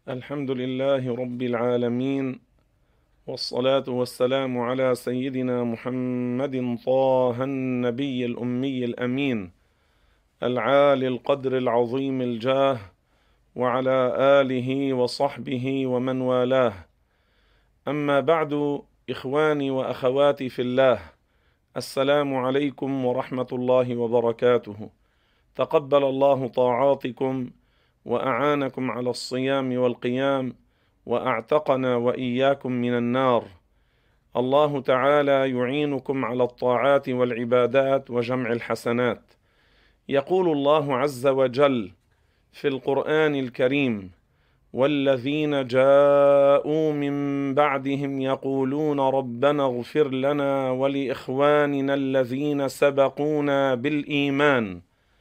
الحمد لله رب العالمين، والصلاة والسلام على سيدنا محمد طه النبي الأمي الأمين العالي القدر العظيم الجاه، وعلى آله وصحبه ومن والاه. أما بعد، إخواني وأخواتي في الله، السلام عليكم ورحمة الله وبركاته. تقبل الله طاعاتكم وأعانكم على الصيام والقيام، وأعتقنا وإياكم من النار. الله تعالى يعينكم على الطاعات والعبادات وجمع الحسنات. يقول الله عز وجل في القرآن الكريم: والذين جاءوا من بعدهم يقولون ربنا اغفر لنا ولإخواننا الذين سبقونا بالإيمان.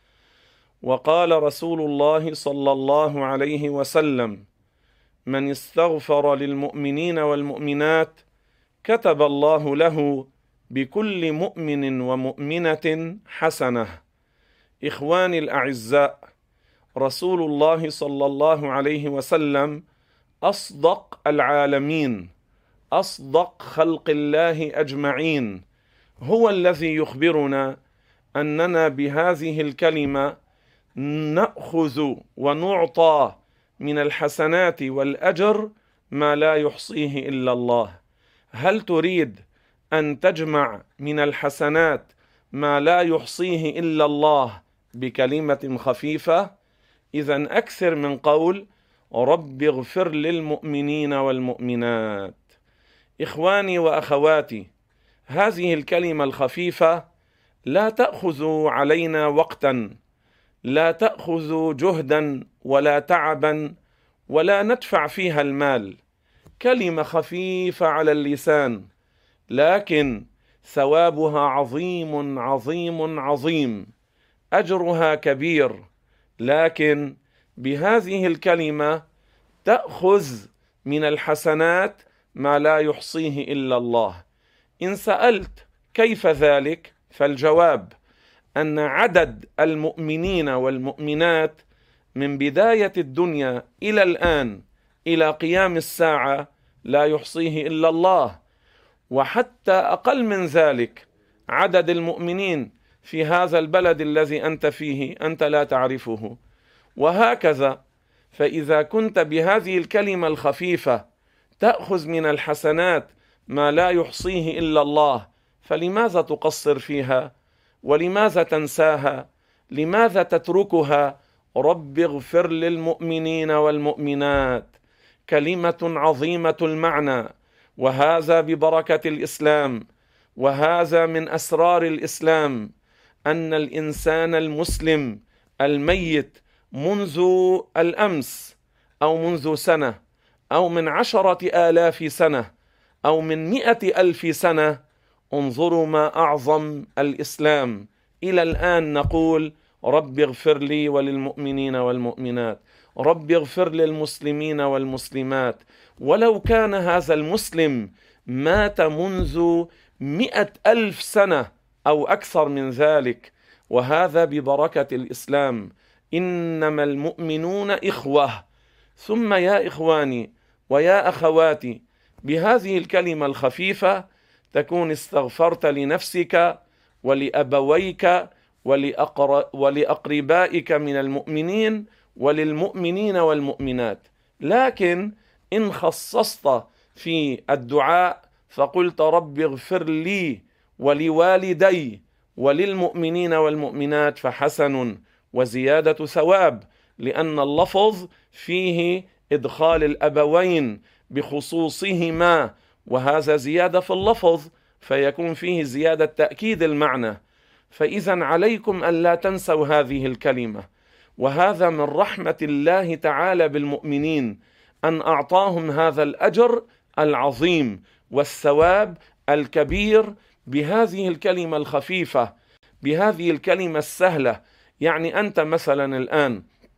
وقال رسول الله صلى الله عليه وسلم: من استغفر للمؤمنين والمؤمنات كتب الله له بكل مؤمن ومؤمنة حسنة. إخواني الأعزاء، رسول الله صلى الله عليه وسلم أصدق العالمين، أصدق خلق الله أجمعين، هو الذي يخبرنا أننا بهذه الكلمة نأخذ ونعطى من الحسنات والأجر ما لا يحصيه إلا الله. هل تريد أن تجمع من الحسنات ما لا يحصيه إلا الله بكلمة خفيفة؟ إذن أكثر من قول رب اغفر للمؤمنين والمؤمنات. إخواني وأخواتي، هذه الكلمة الخفيفة لا تأخذ علينا وقتا، لا تأخذ جهدا ولا تعبا، ولا ندفع فيها المال. كلمة خفيفة على اللسان، لكن ثوابها عظيم عظيم عظيم، أجرها كبير. لكن بهذه الكلمة تأخذ من الحسنات ما لا يحصيه إلا الله. إن سألت كيف ذلك، فالجواب أن عدد المؤمنين والمؤمنات من بداية الدنيا إلى الآن إلى قيام الساعة لا يحصيه إلا الله. وحتى أقل من ذلك، عدد المؤمنين في هذا البلد الذي أنت فيه أنت لا تعرفه، وهكذا. فإذا كنت بهذه الكلمة الخفيفة تأخذ من الحسنات ما لا يحصيه إلا الله، فلماذا تقصر فيها؟ ولماذا تنساها؟ لماذا تتركها؟ رب اغفر للمؤمنين والمؤمنات، كلمة عظيمة المعنى، وهذا ببركة الإسلام، وهذا من أسرار الإسلام، أن الإنسان المسلم الميت منذ الأمس أو منذ سنة أو من 10,000 سنة أو من 100,000 سنة، انظروا ما أعظم الإسلام. إلى الآن نقول رب اغفر لي وللمؤمنين والمؤمنات، رب اغفر للمسلمين والمسلمات. ولو كان هذا المسلم مات منذ 100,000 سنة أو أكثر من ذلك، وهذا ببركة الإسلام. إنما المؤمنون إخوة. ثم يا إخواني ويا أخواتي، بهذه الكلمة الخفيفة تكون استغفرت لنفسك ولأبويك ولأقربائك من المؤمنين وللمؤمنين والمؤمنات. لكن إن خصصت في الدعاء فقلت رب اغفر لي ولوالدي وللمؤمنين والمؤمنات، فحسن وزيادة ثواب، لأن اللفظ فيه إدخال الأبوين بخصوصهما، وهذا زيادة في اللفظ، فيكون فيه زيادة تأكيد المعنى. فإذا عليكم أن لا تنسوا هذه الكلمة، وهذا من رحمة الله تعالى بالمؤمنين أن أعطاهم هذا الأجر العظيم والثواب الكبير بهذه الكلمة الخفيفة، بهذه الكلمة السهلة. يعني أنت مثلا الآن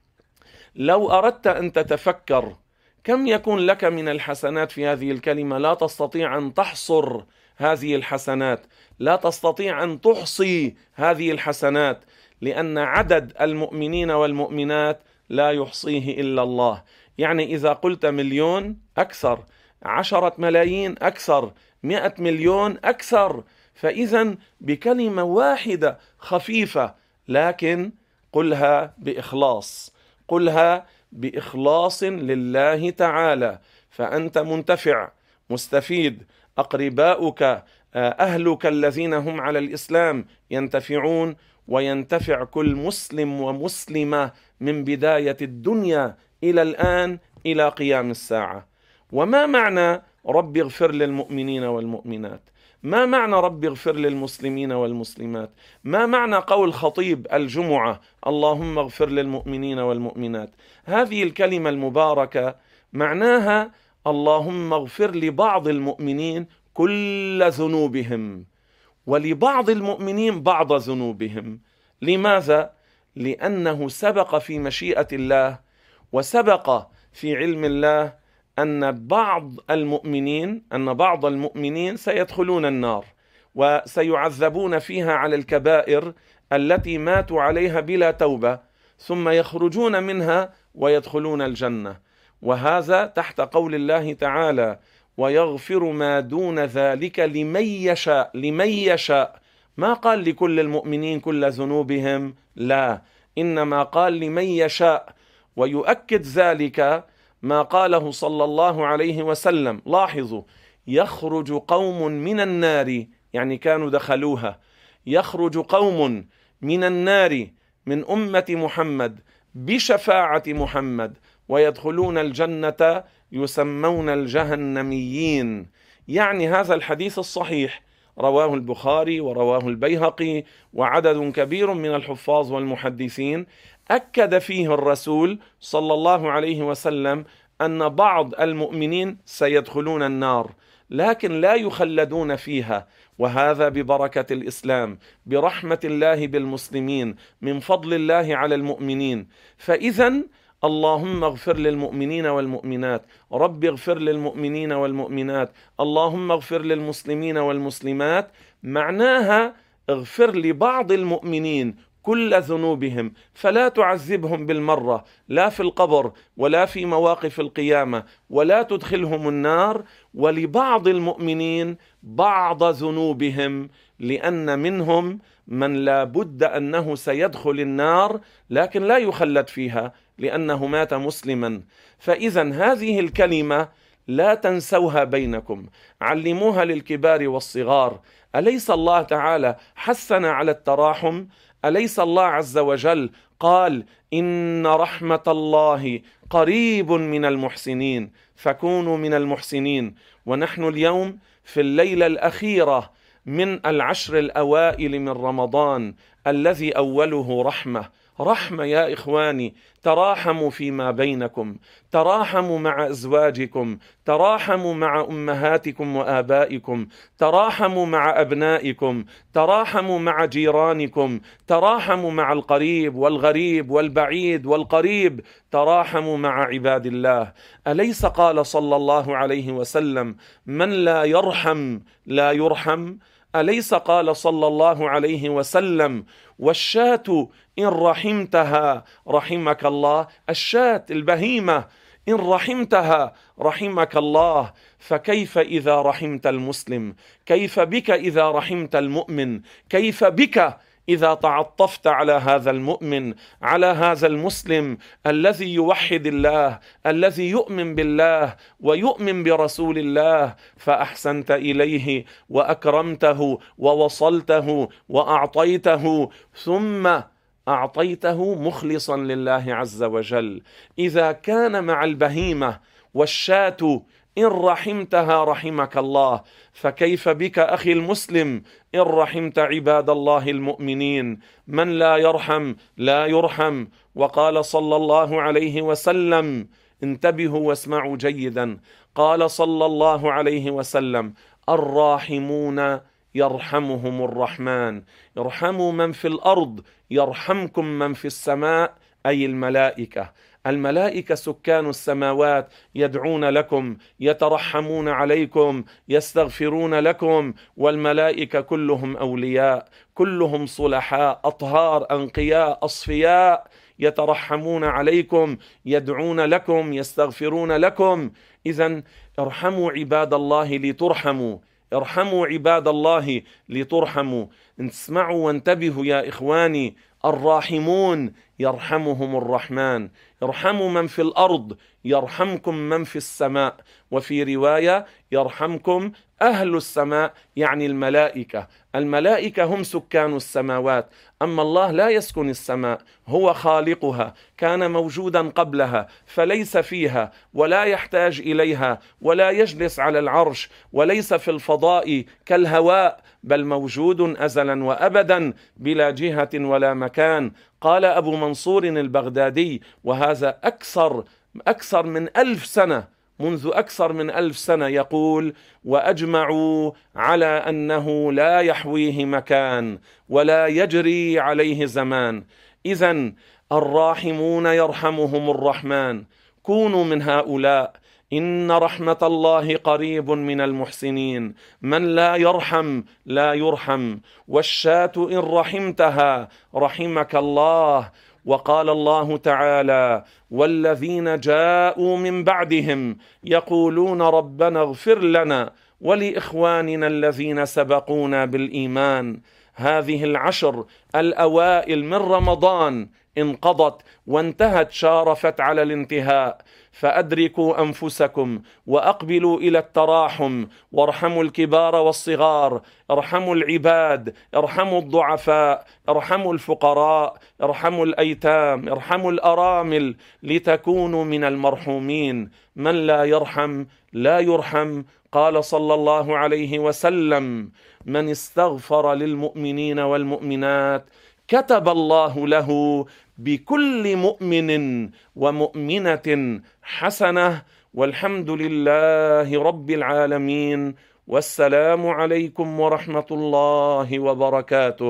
لو أردت أن تتفكر كم يكون لك من الحسنات في هذه الكلمة، لا تستطيع أن تحصر هذه الحسنات، لا تستطيع أن تحصي هذه الحسنات، لأن عدد المؤمنين والمؤمنات لا يحصيه إلا الله. يعني إذا قلت 1,000,000 أكثر، 10 ملايين أكثر، 100 مليون أكثر. فإذا بكلمة واحدة خفيفة، لكن قلها بإخلاص، قلها بإخلاص لله تعالى، فأنت منتفع مستفيد، أقرباؤك أهلك الذين هم على الإسلام ينتفعون، وينتفع كل مسلم ومسلمة من بداية الدنيا إلى الآن إلى قيام الساعة. وما معنى رب اغفر للمؤمنين والمؤمنات؟ ما معنى رب اغفر للمسلمين والمسلمات؟ ما معنى قول خطيب الجمعة اللهم اغفر للمؤمنين والمؤمنات؟ هذه الكلمة المباركة معناها اللهم اغفر لبعض المؤمنين كل ذنوبهم، ولبعض المؤمنين بعض ذنوبهم. لماذا؟ لأنه سبق في مشيئة الله وسبق في علم الله أن بعض المؤمنين سيدخلون النار وسيعذبون فيها على الكبائر التي ماتوا عليها بلا توبة، ثم يخرجون منها ويدخلون الجنة. وهذا تحت قول الله تعالى ويغفر ما دون ذلك لمن يشاء. لمن يشاء، ما قال لكل المؤمنين كل ذنوبهم، لا، إنما قال لمن يشاء. ويؤكد ذلك ما قاله صلى الله عليه وسلم. لاحظوا، يخرج قوم من النار، يعني كانوا دخلوها، يخرج قوم من النار من أمة محمد بشفاعة محمد ويدخلون الجنة يسمون الجهنميين. يعني هذا الحديث الصحيح رواه البخاري ورواه البيهقي وعدد كبير من الحفاظ والمحدثين، أكد فيه الرسول صلى الله عليه وسلم أن بعض المؤمنين سيدخلون النار لكن لا يخلدون فيها، وهذا ببركة الإسلام، برحمة الله بالمسلمين، من فضل الله على المؤمنين. فإذا اللهم اغفر للمؤمنين والمؤمنات، رب اغفر للمؤمنين والمؤمنات، اللهم اغفر للمسلمين والمسلمات، معناها اغفر لبعض المؤمنين كل ذنوبهم، فلا تعذبهم بالمرة، لا في القبر ولا في مواقف القيامة، ولا تدخلهم النار. ولبعض المؤمنين بعض ذنوبهم، لأن منهم من لا بد أنه سيدخل النار لكن لا يخلد فيها لأنه مات مسلما. فإذا هذه الكلمة لا تنسوها بينكم، علموها للكبار والصغار. أليس الله تعالى حثنا على التراحم؟ أليس الله عز وجل قال إن رحمة الله قريب من المحسنين، فكونوا من المحسنين. ونحن اليوم في الليلة الأخيرة من العشر الأوائل من رمضان الذي أوله رحمة يا إخواني. تراحموا فيما بينكم، تراحموا مع أزواجكم، تراحموا مع أمهاتكم وآبائكم، تراحموا مع أبنائكم، تراحموا مع جيرانكم، تراحموا مع القريب والغريب والبعيد والقريب، تراحموا مع عباد الله. أليس قال صلى الله عليه وسلم من لا يرحم لا يرحم؟ أليس قال صلى الله عليه وسلم والشاة إن رحمتها رحمك الله؟ الشاة البهيمة إن رحمتها رحمك الله. فكيف إذا رحمت المسلم؟ كيف بك إذا رحمت المؤمن؟ كيف بك إذا تعطفت على هذا المؤمن، على هذا المسلم الذي يوحد الله، الذي يؤمن بالله ويؤمن برسول الله، فأحسنت إليه وأكرمته ووصلته وأعطيته، ثم أعطيته مخلصا لله عز وجل. إذا كان مع البهيمة والشاة إن رحمتها رحمك الله، فكيف بك أخي المسلم إن رحمت عباد الله المؤمنين؟ من لا يرحم لا يرحم. وقال صلى الله عليه وسلم، انتبهوا واسمعوا جيدا، قال صلى الله عليه وسلم الراحمون يرحمهم الرحمن، ارحموا من في الأرض يرحمكم من في السماء، أي الملائكة. الملائكة سكان السماوات يدعون لكم، يترحمون عليكم، يستغفرون لكم. والملائكة كلهم أولياء، كلهم صلحاء، أطهار، أنقياء، أصفياء، يترحمون عليكم، يدعون لكم، يستغفرون لكم. إذن ارحموا عباد الله لترحموا، ارحموا عباد الله لترحموا. اسمعوا وانتبهوا يا إخواني، الراحمون يرحمهم الرحمن، ارحموا من في الأرض يرحمكم من في السماء. وفي رواية يرحمكم أهل السماء، يعني الملائكة. الملائكة هم سكان السماوات، أما الله لا يسكن السماء، هو خالقها، كان موجودا قبلها فليس فيها ولا يحتاج إليها ولا يجلس على العرش وليس في الفضاء كالهواء، بل موجود أزلا وأبدا بلا جهة ولا مكان. قال أبو منصور البغدادي، وهذا أكثر من 1000 سنة، منذ أكثر من 1000 سنة، يقول: وأجمعوا على أنه لا يحويه مكان ولا يجري عليه زمان. إذن الراحمون يرحمهم الرحمن، كونوا من هؤلاء. إن رحمة الله قريب من المحسنين، من لا يرحم لا يرحم. والشاة إن رحمتها رحمك الله. وقال الله تعالى: والذين جاءوا من بعدهم يقولون ربنا اغفر لنا ولإخواننا الذين سبقونا بالإيمان. هذه العشر الأوائل من رمضان انقضت وانتهت، شارفت على الانتهاء، فأدركوا أنفسكم وأقبلوا إلى التراحم، وارحموا الكبار والصغار، ارحموا العباد، ارحموا الضعفاء، ارحموا الفقراء، ارحموا الأيتام، ارحموا الأرامل، لتكونوا من المرحومين. من لا يرحم لا يرحم. قال صلى الله عليه وسلم: من استغفر للمؤمنين والمؤمنات كتب الله له بكل مؤمن ومؤمنة حسنة. والحمد لله رب العالمين، والسلام عليكم ورحمة الله وبركاته.